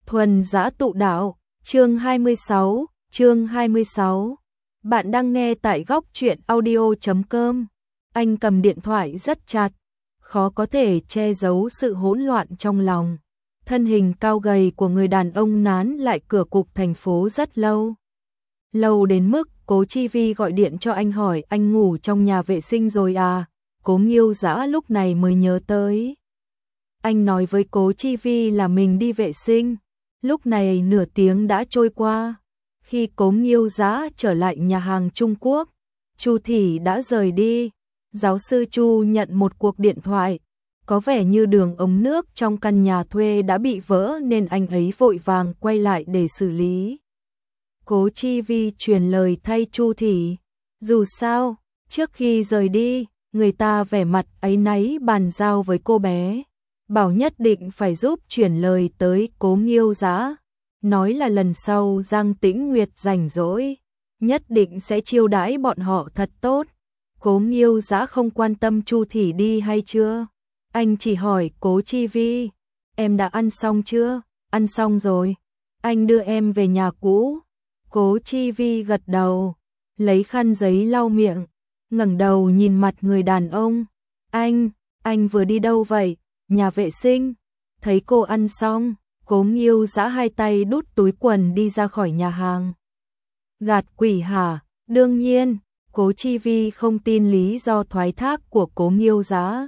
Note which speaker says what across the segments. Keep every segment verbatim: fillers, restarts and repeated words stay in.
Speaker 1: Thuần Dã Tụ Đạo, chương hai mươi sáu, chương hai mươi sáu. Bạn đang nghe tại góc truyện audio chấm com. Anh cầm điện thoại rất chặt, khó có thể che giấu sự hỗn loạn trong lòng. Thân hình cao gầy của người đàn ông nán lại cửa cục thành phố rất lâu. Lâu đến mức Cố Chi Vi gọi điện cho anh hỏi anh ngủ trong nhà vệ sinh rồi à, Cố Nghiêu Dã lúc này mới nhớ tới. Anh nói với Cố Chi Vi là mình đi vệ sinh. Lúc này nửa tiếng đã trôi qua. Khi Cố Nghiêu Dã trở lại nhà hàng Trung Quốc, Chu Thị đã rời đi. Giáo sư Chu nhận một cuộc điện thoại. Có vẻ như đường ống nước trong căn nhà thuê đã bị vỡ nên anh ấy vội vàng quay lại để xử lý. Cố Chi Vi truyền lời thay Chu Thị. Dù sao, trước khi rời đi, người ta vẻ mặt áy náy bàn giao với cô bé. Bảo nhất định phải giúp chuyển lời tới Cố Nghiêu Dã, nói là lần sau Giang Tĩnh Nguyệt rảnh rỗi, nhất định sẽ chiêu đãi bọn họ thật tốt. Cố Nghiêu Dã không quan tâm Chu Thị đi hay chưa, anh chỉ hỏi Cố Chi Vi, em đã ăn xong chưa? Ăn xong rồi, anh đưa em về nhà cũ. Cố Chi Vi gật đầu, lấy khăn giấy lau miệng, ngẩng đầu nhìn mặt người đàn ông. Anh, anh vừa đi đâu vậy? Nhà vệ sinh. Thấy cô ăn xong, Cố Nghiêu Dã hai tay đút túi quần đi ra khỏi nhà hàng. Gạt quỷ hả? Đương nhiên, Cố Chi Vi không tin lý do thoái thác của Cố Nghiêu Dã.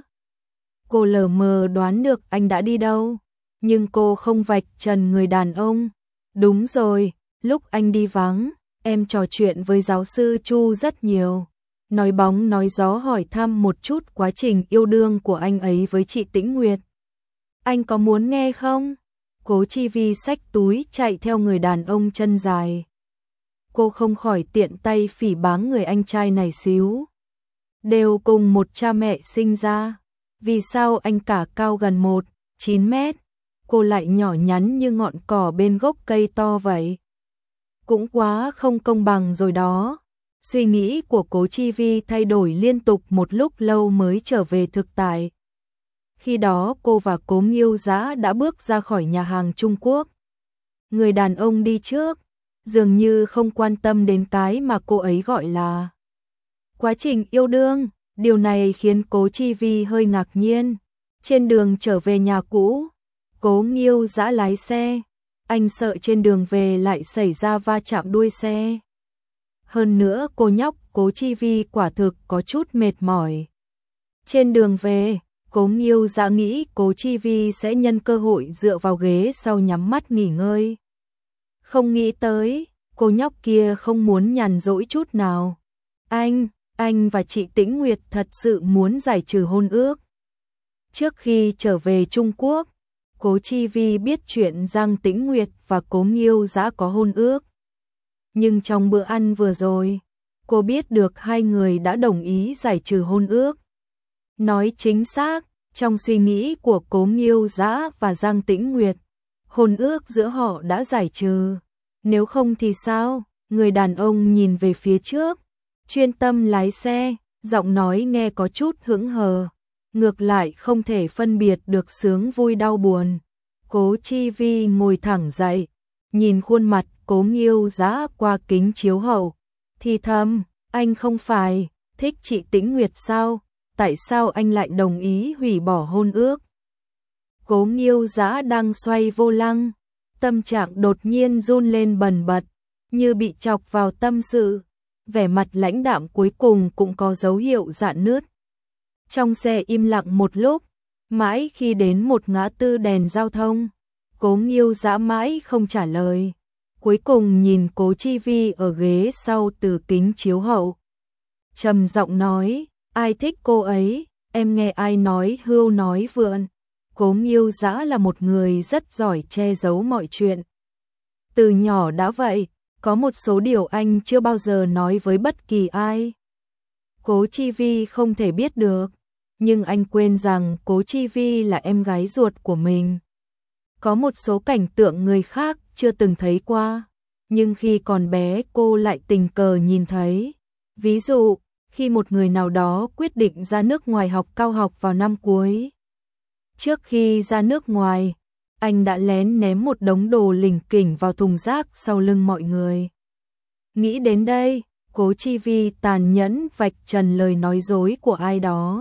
Speaker 1: Cô lờ mờ đoán được anh đã đi đâu, nhưng cô không vạch trần người đàn ông. Đúng rồi, lúc anh đi vắng, em trò chuyện với giáo sư Chu rất nhiều. Nói bóng nói gió hỏi thăm một chút quá trình yêu đương của anh ấy với chị Tĩnh Nguyệt. Anh có muốn nghe không? Cố Chi Vi xách túi chạy theo người đàn ông chân dài. Cô không khỏi tiện tay phỉ báng người anh trai này xíu. Đều cùng một cha mẹ sinh ra. Vì sao anh cả cao gần một phẩy chín mét, cô lại nhỏ nhắn như ngọn cỏ bên gốc cây to vậy? Cũng quá không công bằng rồi đó. Suy nghĩ của Cố Chi Vi thay đổi liên tục một lúc lâu mới trở về thực tại. Khi đó cô và Cố Nghiêu Dã đã bước ra khỏi nhà hàng Trung Quốc. Người đàn ông đi trước, dường như không quan tâm đến cái mà cô ấy gọi là quá trình yêu đương. Điều này khiến Cố Chi Vi hơi ngạc nhiên. Trên đường trở về nhà cũ, Cố Nghiêu Dã lái xe. Anh sợ trên đường về lại xảy ra va chạm đuôi xe. Hơn nữa cô nhóc Cố Chi Vi quả thực có chút mệt mỏi. Trên đường về, Cố Nghiêu Dã nghĩ Cố Chi Vi sẽ nhân cơ hội dựa vào ghế sau nhắm mắt nghỉ ngơi. Không nghĩ tới, cô nhóc kia không muốn nhàn rỗi chút nào. Anh, anh và chị Tĩnh Nguyệt thật sự muốn giải trừ hôn ước. Trước khi trở về Trung Quốc, Cố Chi Vi biết chuyện Giang Tĩnh Nguyệt và Cố Nghiêu Dã có hôn ước. Nhưng trong bữa ăn vừa rồi, cô biết được hai người đã đồng ý giải trừ hôn ước. Nói chính xác, trong suy nghĩ của Cố Nghiêu Dã và Giang Tĩnh Nguyệt, hôn ước giữa họ đã giải trừ. Nếu không thì sao? Người đàn ông nhìn về phía trước, chuyên tâm lái xe, giọng nói nghe có chút hững hờ, ngược lại không thể phân biệt được sướng vui đau buồn. Cố Chi Vi ngồi thẳng dậy, nhìn khuôn mặt Cố Nghiêu Dã qua kính chiếu hậu, thì thầm, anh không phải thích chị Tĩnh Nguyệt sao? Tại sao anh lại đồng ý hủy bỏ hôn ước? Cố Nghiêu Dã đang xoay vô lăng, tâm trạng đột nhiên run lên bần bật, như bị chọc vào tâm sự. Vẻ mặt lãnh đạm cuối cùng cũng có dấu hiệu rạn nứt. Trong xe im lặng một lúc, mãi khi đến một ngã tư đèn giao thông, Cố Nghiêu Dã mãi không trả lời. Cuối cùng nhìn Cố Chi Vi ở ghế sau từ kính chiếu hậu, trầm giọng nói, ai thích cô ấy, em nghe ai nói hưu nói vượn. Cố Nghiêu Dã là một người rất giỏi che giấu mọi chuyện. Từ nhỏ đã vậy, có một số điều anh chưa bao giờ nói với bất kỳ ai. Cố Chi Vi không thể biết được, nhưng anh quên rằng Cố Chi Vi là em gái ruột của mình. Có một số cảnh tượng người khác chưa từng thấy qua, nhưng khi còn bé cô lại tình cờ nhìn thấy. Ví dụ, khi một người nào đó quyết định ra nước ngoài học cao học vào năm cuối. Trước khi ra nước ngoài, anh đã lén ném một đống đồ lỉnh kỉnh vào thùng rác sau lưng mọi người. Nghĩ đến đây, Cố Chi Vi tàn nhẫn vạch trần lời nói dối của ai đó.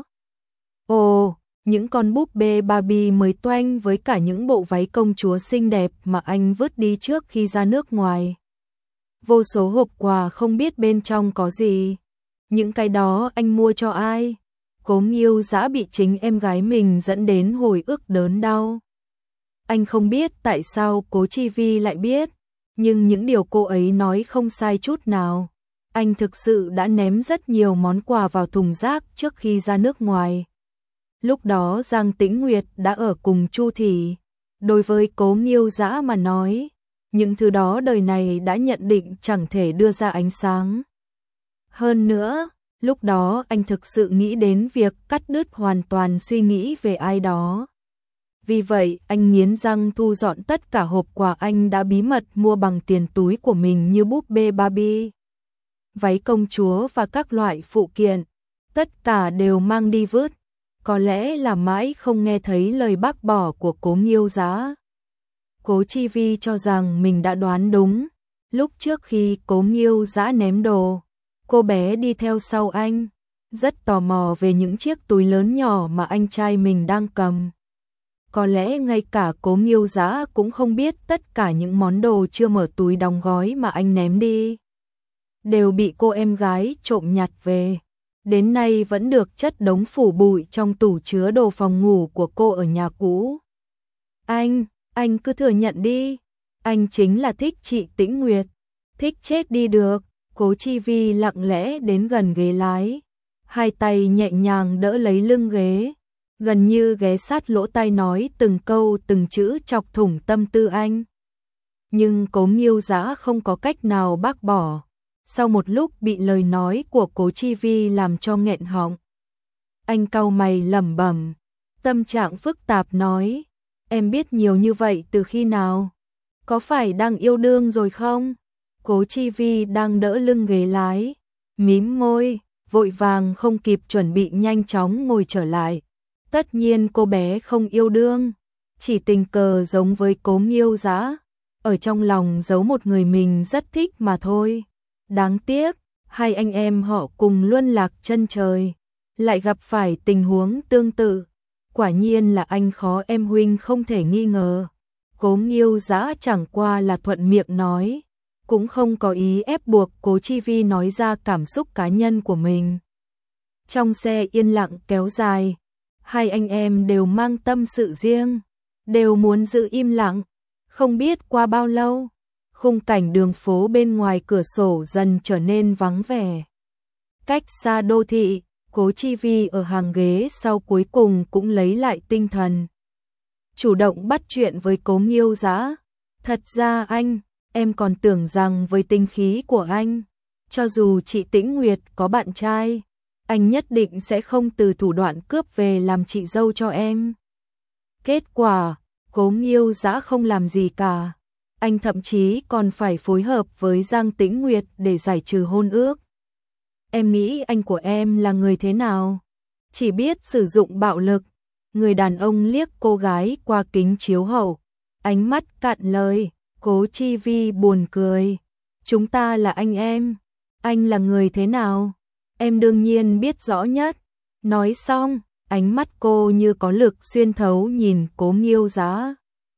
Speaker 1: Ồ, những con búp bê Barbie mới toanh với cả những bộ váy công chúa xinh đẹp mà anh vứt đi trước khi ra nước ngoài. Vô số hộp quà không biết bên trong có gì. Những cái đó anh mua cho ai? Cố Nghiêu Dã bị chính em gái mình dẫn đến hồi ức đớn đau. Anh không biết tại sao Cố Chi Vi lại biết, nhưng những điều cô ấy nói không sai chút nào. Anh thực sự đã ném rất nhiều món quà vào thùng rác trước khi ra nước ngoài. Lúc đó Giang Tĩnh Nguyệt đã ở cùng Chu Thị. Đối với Cố Nghiêu Dã mà nói, những thứ đó đời này đã nhận định chẳng thể đưa ra ánh sáng. Hơn nữa, lúc đó anh thực sự nghĩ đến việc cắt đứt hoàn toàn suy nghĩ về ai đó. Vì vậy, anh nghiến răng thu dọn tất cả hộp quà anh đã bí mật mua bằng tiền túi của mình như búp bê Barbie, váy công chúa và các loại phụ kiện. Tất cả đều mang đi vứt. Có lẽ là mãi không nghe thấy lời bác bỏ của Cố Nghiêu Dã. Cố Chi Vi cho rằng mình đã đoán đúng. Lúc trước khi Cố Nghiêu Dã ném đồ, cô bé đi theo sau anh, rất tò mò về những chiếc túi lớn nhỏ mà anh trai mình đang cầm. Có lẽ ngay cả Cố Nghiêu Dã cũng không biết tất cả những món đồ chưa mở túi đóng gói mà anh ném đi đều bị cô em gái trộm nhặt về. Đến nay vẫn được chất đống phủ bụi trong tủ chứa đồ phòng ngủ của cô ở nhà cũ. Anh, anh cứ thừa nhận đi. Anh chính là thích chị Tĩnh Nguyệt. Thích chết đi được. Cố Chi Vi lặng lẽ đến gần ghế lái. Hai tay nhẹ nhàng đỡ lấy lưng ghế. Gần như ghé sát lỗ tai nói từng câu từng chữ chọc thủng tâm tư anh. Nhưng Cố Nghiêu Dã không có cách nào bác bỏ. Sau một lúc bị lời nói của Cố Chi Vi làm cho nghẹn họng. Anh cau mày lẩm bẩm, tâm trạng phức tạp nói, em biết nhiều như vậy từ khi nào? Có phải đang yêu đương rồi không? Cố Chi Vi đang đỡ lưng ghế lái, mím môi, vội vàng không kịp chuẩn bị nhanh chóng ngồi trở lại. Tất nhiên cô bé không yêu đương, chỉ tình cờ giống với Cố Nghiêu Dã, ở trong lòng giấu một người mình rất thích mà thôi. Đáng tiếc, hai anh em họ cùng luân lạc chân trời, lại gặp phải tình huống tương tự. Quả nhiên là anh khó em huynh không thể nghi ngờ. Cố Nghiêu Dã chẳng qua là thuận miệng nói, cũng không có ý ép buộc Cố Chi Vi nói ra cảm xúc cá nhân của mình. Trong xe yên lặng kéo dài, hai anh em đều mang tâm sự riêng, đều muốn giữ im lặng. Không biết qua bao lâu, khung cảnh đường phố bên ngoài cửa sổ dần trở nên vắng vẻ. Cách xa đô thị, Cố Chi Vi ở hàng ghế sau cuối cùng cũng lấy lại tinh thần. Chủ động bắt chuyện với Cố Nghiêu Dã. Thật ra anh, em còn tưởng rằng với tinh khí của anh, cho dù chị Tĩnh Nguyệt có bạn trai, anh nhất định sẽ không từ thủ đoạn cướp về làm chị dâu cho em. Kết quả, Cố Nghiêu Dã không làm gì cả. Anh thậm chí còn phải phối hợp với Giang Tĩnh Nguyệt để giải trừ hôn ước. Em nghĩ anh của em là người thế nào? Chỉ biết sử dụng bạo lực. Người đàn ông liếc cô gái qua kính chiếu hậu, ánh mắt cạn lời. Cố Chi Vi buồn cười. Chúng ta là anh em. Anh là người thế nào? Em đương nhiên biết rõ nhất. Nói xong, ánh mắt cô như có lực xuyên thấu nhìn Cố Nghiêu Dã.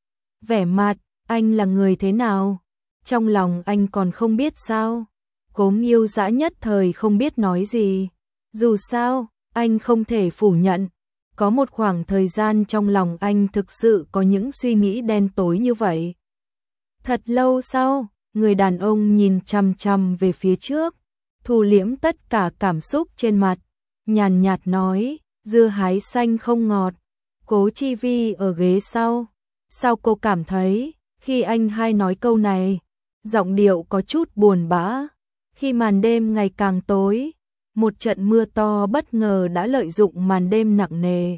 Speaker 1: Vẻ mặt, anh là người thế nào? Trong lòng anh còn không biết sao? Cố Nghiêu Dã nhất thời không biết nói gì. Dù sao, anh không thể phủ nhận. Có một khoảng thời gian trong lòng anh thực sự có những suy nghĩ đen tối như vậy. Thật lâu sau, người đàn ông nhìn chằm chằm về phía trước, thu liễm tất cả cảm xúc trên mặt, nhàn nhạt nói, dưa hái xanh không ngọt. Cố Chi Vi ở ghế sau. Sao cô cảm thấy, khi anh hai nói câu này, giọng điệu có chút buồn bã. Khi màn đêm ngày càng tối, một trận mưa to bất ngờ đã lợi dụng màn đêm nặng nề,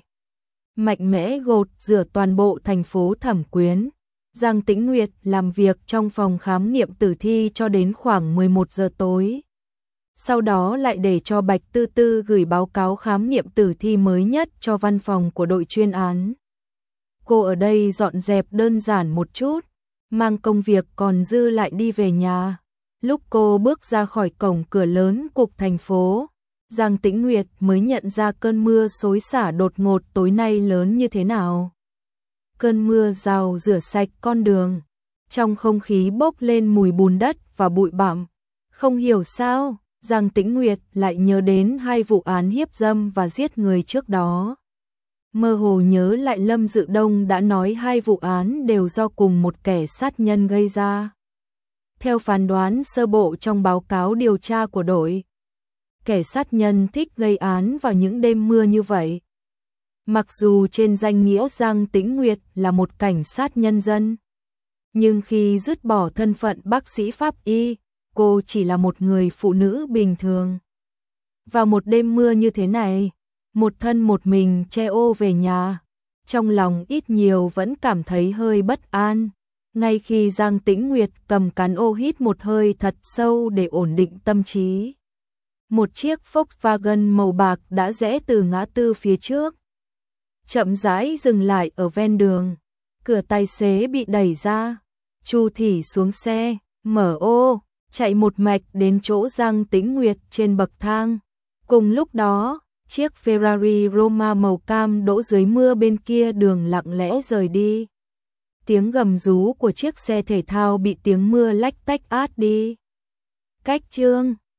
Speaker 1: mạnh mẽ gột rửa toàn bộ thành phố Thẩm Quyến. Giang Tĩnh Nguyệt làm việc trong phòng khám nghiệm tử thi cho đến khoảng mười một giờ tối. Sau đó lại để cho Bạch Tư Tư gửi báo cáo khám nghiệm tử thi mới nhất cho văn phòng của đội chuyên án. cô ở đây dọn dẹp đơn giản một chút, mang công việc còn dư lại đi về nhà. Lúc cô bước ra khỏi cổng cửa lớn cục thành phố, Giang Tĩnh Nguyệt mới nhận ra cơn mưa xối xả đột ngột tối nay lớn như thế nào. Cơn mưa rào rửa sạch con đường, trong không khí bốc lên mùi bùn đất và bụi bặm. Không hiểu sao, Giang Tĩnh Nguyệt lại nhớ đến hai vụ án hiếp dâm và giết người trước đó. Mơ hồ nhớ lại Lâm Dự Đông đã nói hai vụ án đều do cùng một kẻ sát nhân gây ra. Theo phán đoán sơ bộ trong báo cáo điều tra của đội, kẻ sát nhân thích gây án vào những đêm mưa như vậy. Mặc dù trên danh nghĩa Giang Tĩnh Nguyệt là một cảnh sát nhân dân, nhưng khi dứt bỏ thân phận bác sĩ pháp y, cô chỉ là một người phụ nữ bình thường. Vào một đêm mưa như thế này, một thân một mình che ô về nhà, trong lòng ít nhiều vẫn cảm thấy hơi bất an. Ngay khi Giang Tĩnh Nguyệt cầm cán ô hít một hơi thật sâu để ổn định tâm trí, một chiếc Volkswagen màu bạc đã rẽ từ ngã tư phía trước, chậm rãi dừng lại ở ven đường. Cửa tài xế bị đẩy ra, Chu Thỉ xuống xe, mở ô, chạy một mạch đến chỗ Giang Tĩnh Nguyệt trên bậc thang. Cùng lúc đó, chiếc Ferrari Roma màu cam đỗ dưới mưa bên kia đường lặng lẽ rời đi. Tiếng gầm rú của chiếc xe thể thao bị tiếng mưa lách tách át đi. Cách chương